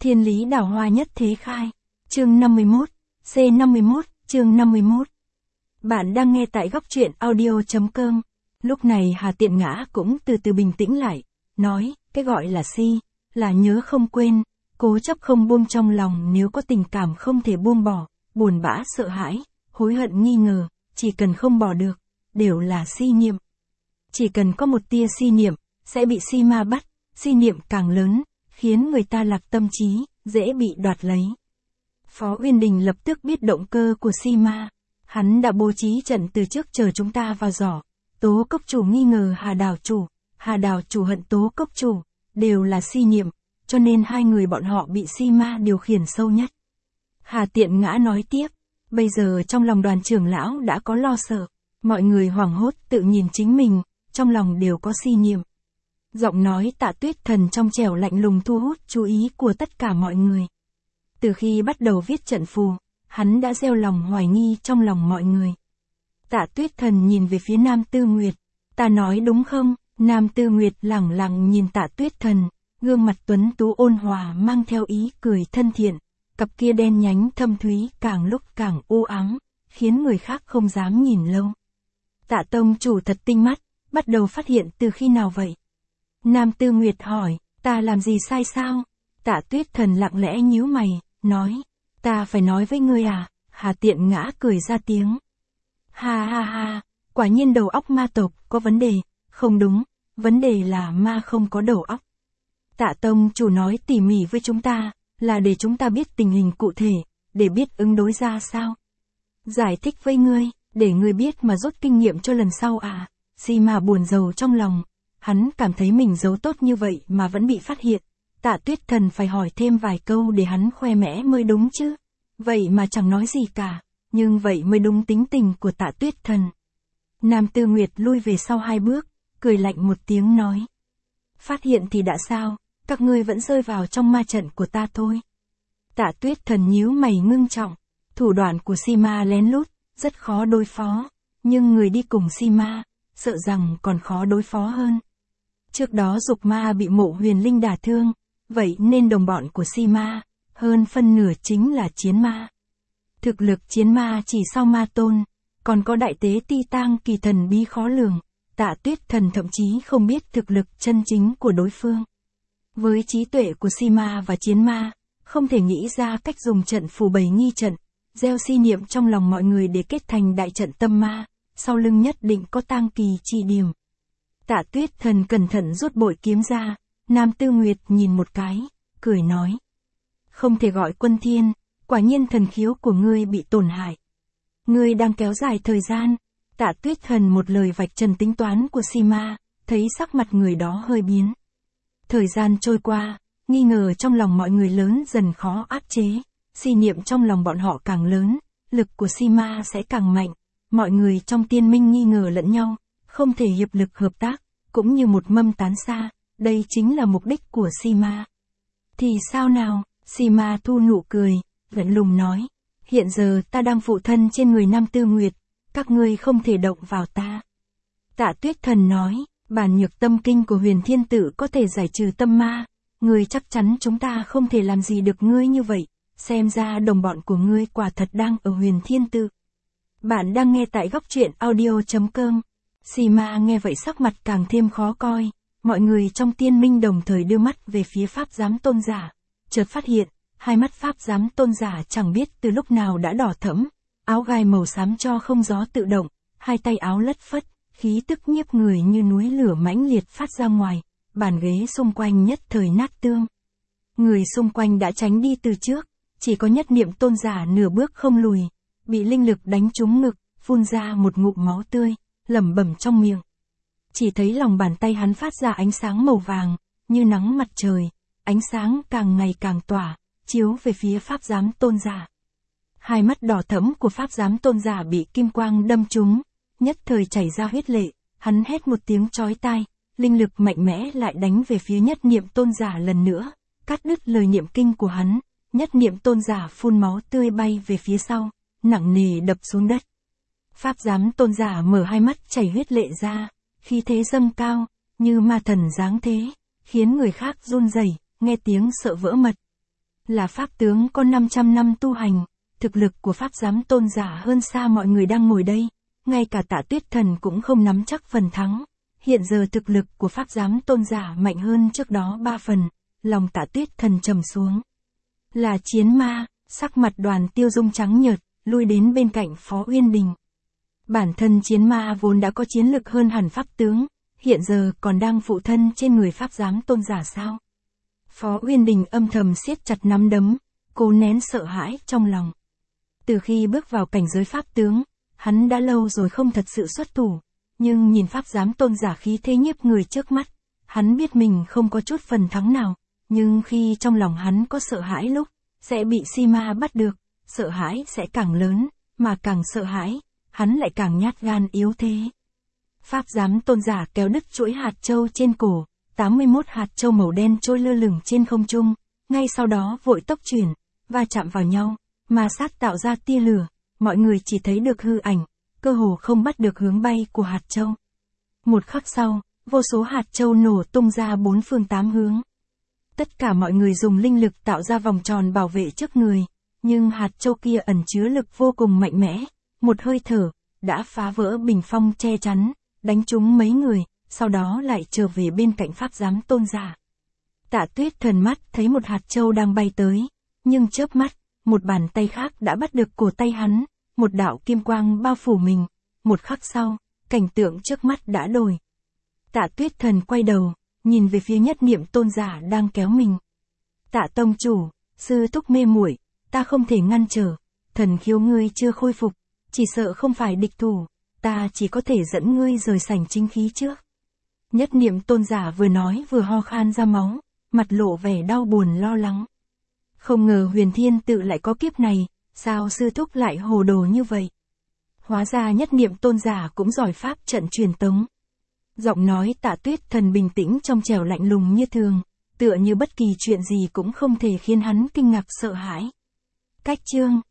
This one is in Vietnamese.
Thiên lý đào hoa nhất thế khai. Chương 51, C51, chương 51. Bạn đang nghe tại góc truyện audio.com. Lúc này Hà Tiện Ngã cũng từ từ bình tĩnh lại, nói, cái gọi là si, là nhớ không quên, cố chấp không buông trong lòng, nếu có tình cảm không thể buông bỏ, buồn bã sợ hãi, hối hận nghi ngờ, chỉ cần không bỏ được, đều là si niệm. Chỉ cần có một tia si niệm, sẽ bị si ma bắt, si niệm càng lớn, khiến người ta lạc tâm trí, dễ bị đoạt lấy. Phó Uyên Đình lập tức biết động cơ của si ma. Hắn đã bố trí trận từ trước chờ chúng ta vào giỏ. Tố Cốc Chủ nghi ngờ Hà Đào Chủ hận Tố Cốc Chủ, đều là si niệm, cho nên hai người bọn họ bị si ma điều khiển sâu nhất. Hà Tiện Ngã nói tiếp, bây giờ trong lòng đoàn trưởng lão đã có lo sợ, mọi người hoảng hốt tự nhìn chính mình, trong lòng đều có si niệm. Giọng nói Tạ Tuyết Thần trong trẻo lạnh lùng thu hút chú ý của tất cả mọi người. Từ khi bắt đầu viết trận phù, hắn đã gieo lòng hoài nghi trong lòng mọi người. Tạ Tuyết Thần nhìn về phía Nam Tư Nguyệt, ta nói đúng không? Nam Tư Nguyệt lẳng lặng nhìn Tạ Tuyết Thần, gương mặt tuấn tú ôn hòa mang theo ý cười thân thiện, cặp kia đen nhánh thâm thúy càng lúc càng u ám, khiến người khác không dám nhìn lâu. Tạ Tông Chủ thật tinh mắt, bắt đầu phát hiện từ khi nào vậy? Nam Tư Nguyệt hỏi, ta làm gì sai sao? Tạ Tuyết Thần lặng lẽ nhíu mày, nói, ta phải nói với ngươi à? Hà Tiện Ngã cười ra tiếng. Ha ha ha, quả nhiên đầu óc ma tộc có vấn đề, không đúng, vấn đề là ma không có đầu óc. Tạ Tông Chủ nói tỉ mỉ với chúng ta, là để chúng ta biết tình hình cụ thể, để biết ứng đối ra sao. Giải thích với ngươi, để ngươi biết mà rút kinh nghiệm cho lần sau à? Si ma buồn rầu trong lòng, hắn cảm thấy mình giấu tốt như vậy mà vẫn bị phát hiện. Tạ Tuyết Thần phải hỏi thêm vài câu để hắn khoe mẽ mới đúng chứ. Vậy mà chẳng nói gì cả, nhưng vậy mới đúng tính tình của Tạ Tuyết Thần. Nam Tư Nguyệt lui về sau 2 bước, cười lạnh một tiếng nói. Phát hiện thì đã sao, các ngươi vẫn rơi vào trong ma trận của ta thôi. Tạ Tuyết Thần nhíu mày ngưng trọng, thủ đoạn của si ma lén lút, rất khó đối phó, nhưng người đi cùng si ma, sợ rằng còn khó đối phó hơn. Trước đó Dục Ma bị Mộ Huyền Linh đả thương, vậy nên đồng bọn của si ma, hơn phân nửa chính là chiến ma. Thực lực chiến ma chỉ sau ma tôn, còn có đại tế Ti Tang kỳ thần bí khó lường, Tạ Tuyết Thần thậm chí không biết thực lực chân chính của đối phương. Với trí tuệ của si ma và chiến ma, không thể nghĩ ra cách dùng trận phù bày nghi trận, gieo si niệm trong lòng mọi người để kết thành đại trận tâm ma, sau lưng nhất định có tang kỳ chỉ điểm. Tạ Tuyết Thần cẩn thận rút bội kiếm ra, Nam Tư Nguyệt nhìn một cái, cười nói. Không thể gọi Quân Thiên, quả nhiên thần khiếu của ngươi bị tổn hại. Ngươi đang kéo dài thời gian. Tạ Tuyết Thần một lời vạch trần tính toán của si ma, thấy sắc mặt người đó hơi biến. Thời gian trôi qua, nghi ngờ trong lòng mọi người lớn dần khó áp chế, si niệm trong lòng bọn họ càng lớn, lực của si ma sẽ càng mạnh, mọi người trong tiên minh nghi ngờ lẫn nhau, không thể hiệp lực hợp tác, cũng như một mâm tán xa, đây chính là mục đích của si ma. Thì sao nào? Si ma thu nụ cười, lạnh lùng nói, hiện giờ ta đang phụ thân trên người Nam Tư Nguyệt, các ngươi không thể động vào ta. Tạ Tuyết Thần nói, bản nhược tâm kinh của Huyền Thiên Tự có thể giải trừ tâm ma, ngươi chắc chắn chúng ta không thể làm gì được ngươi như vậy, xem ra đồng bọn của ngươi quả thật đang ở Huyền Thiên Tự. Bạn đang nghe tại góc truyện audio.com. Si ma nghe vậy sắc mặt càng thêm khó coi, mọi người trong tiên minh đồng thời đưa mắt về phía Pháp Giám Tôn Giả, chợt phát hiện, hai mắt Pháp Giám Tôn Giả chẳng biết từ lúc nào đã đỏ thẫm, áo gai màu xám cho không gió tự động, hai tay áo lất phất, khí tức nhiếp người như núi lửa mãnh liệt phát ra ngoài, bàn ghế xung quanh nhất thời nát tương. Người xung quanh đã tránh đi từ trước, chỉ có Nhất Niệm Tôn Giả nửa bước không lùi, bị linh lực đánh trúng ngực, phun ra một ngụm máu tươi, lẩm bẩm trong miệng. Chỉ thấy lòng bàn tay hắn phát ra ánh sáng màu vàng, như nắng mặt trời, ánh sáng càng ngày càng tỏa, chiếu về phía Pháp Giám Tôn Giả. Hai mắt đỏ thẫm của Pháp Giám Tôn Giả bị kim quang đâm trúng, nhất thời chảy ra huyết lệ, hắn hét một tiếng chói tai, linh lực mạnh mẽ lại đánh về phía Nhất Niệm Tôn Giả lần nữa, cắt đứt lời niệm kinh của hắn, Nhất Niệm Tôn Giả phun máu tươi bay về phía sau, nặng nề đập xuống đất. Pháp Giám Tôn Giả mở hai mắt chảy huyết lệ ra, khí thế dâng cao, như ma thần giáng thế, khiến người khác run rẩy, nghe tiếng sợ vỡ mật. Là pháp tướng có 500 năm tu hành, thực lực của pháp giám tôn giả hơn xa mọi người đang ngồi đây, ngay cả Tạ Tuyết Thần cũng không nắm chắc phần thắng. Hiện giờ thực lực của pháp giám tôn giả mạnh hơn trước đó 3 phần, lòng Tạ Tuyết Thần trầm xuống. Là chiến ma, sắc mặt Đoàn Tiêu Dung trắng nhợt, lui đến bên cạnh Phó Uyên Đình. Bản thân chiến ma vốn đã có chiến lực hơn hẳn pháp tướng, hiện giờ còn đang phụ thân trên người pháp giám tôn giả sao? Phó Uyên Đình âm thầm siết chặt nắm đấm, cố nén sợ hãi trong lòng. Từ khi bước vào cảnh giới pháp tướng, hắn đã lâu rồi không thật sự xuất thủ, nhưng nhìn pháp giám tôn giả khí thế nhiếp người trước mắt, hắn biết mình không có chút phần thắng nào, nhưng khi trong lòng hắn có sợ hãi lúc, sẽ bị si ma bắt được, sợ hãi sẽ càng lớn, mà càng sợ hãi, hắn lại càng nhát gan yếu thế. Pháp giám tôn giả kéo đứt chuỗi hạt châu trên cổ, 81 hạt châu màu đen trôi lơ lửng trên không trung, ngay sau đó vội tốc chuyển, va chạm vào nhau, ma sát tạo ra tia lửa, mọi người chỉ thấy được hư ảnh, cơ hồ không bắt được hướng bay của hạt châu. Một khắc sau, vô số hạt châu nổ tung ra 4 phương 8 hướng. Tất cả mọi người dùng linh lực tạo ra vòng tròn bảo vệ trước người, nhưng hạt châu kia ẩn chứa lực vô cùng mạnh mẽ, một hơi thở, đã phá vỡ bình phong che chắn, đánh trúng mấy người, sau đó lại trở về bên cạnh pháp giám tôn giả. Tạ Tuyết Thần mắt thấy một hạt châu đang bay tới, nhưng chớp mắt, một bàn tay khác đã bắt được cổ tay hắn, một đạo kim quang bao phủ mình, một khắc sau, cảnh tượng trước mắt đã đổi. Tạ Tuyết Thần quay đầu, nhìn về phía Nhất Niệm tôn giả đang kéo mình. Tạ tông chủ, sư thúc mê muội, ta không thể ngăn trở, thần khiếu ngươi chưa khôi phục, chỉ sợ không phải địch thủ, ta chỉ có thể dẫn ngươi rời sảnh chính khí trước. Nhất Niệm tôn giả vừa nói vừa ho khan ra máu, mặt lộ vẻ đau buồn lo lắng. Không ngờ Huyền Thiên tự lại có kiếp này, sao sư thúc lại hồ đồ như vậy? Hóa ra Nhất Niệm tôn giả cũng giỏi pháp trận truyền tống. Giọng nói Tạ Tuyết Thần bình tĩnh trong trẻo lạnh lùng như thường, tựa như bất kỳ chuyện gì cũng không thể khiến hắn kinh ngạc sợ hãi. Cách chương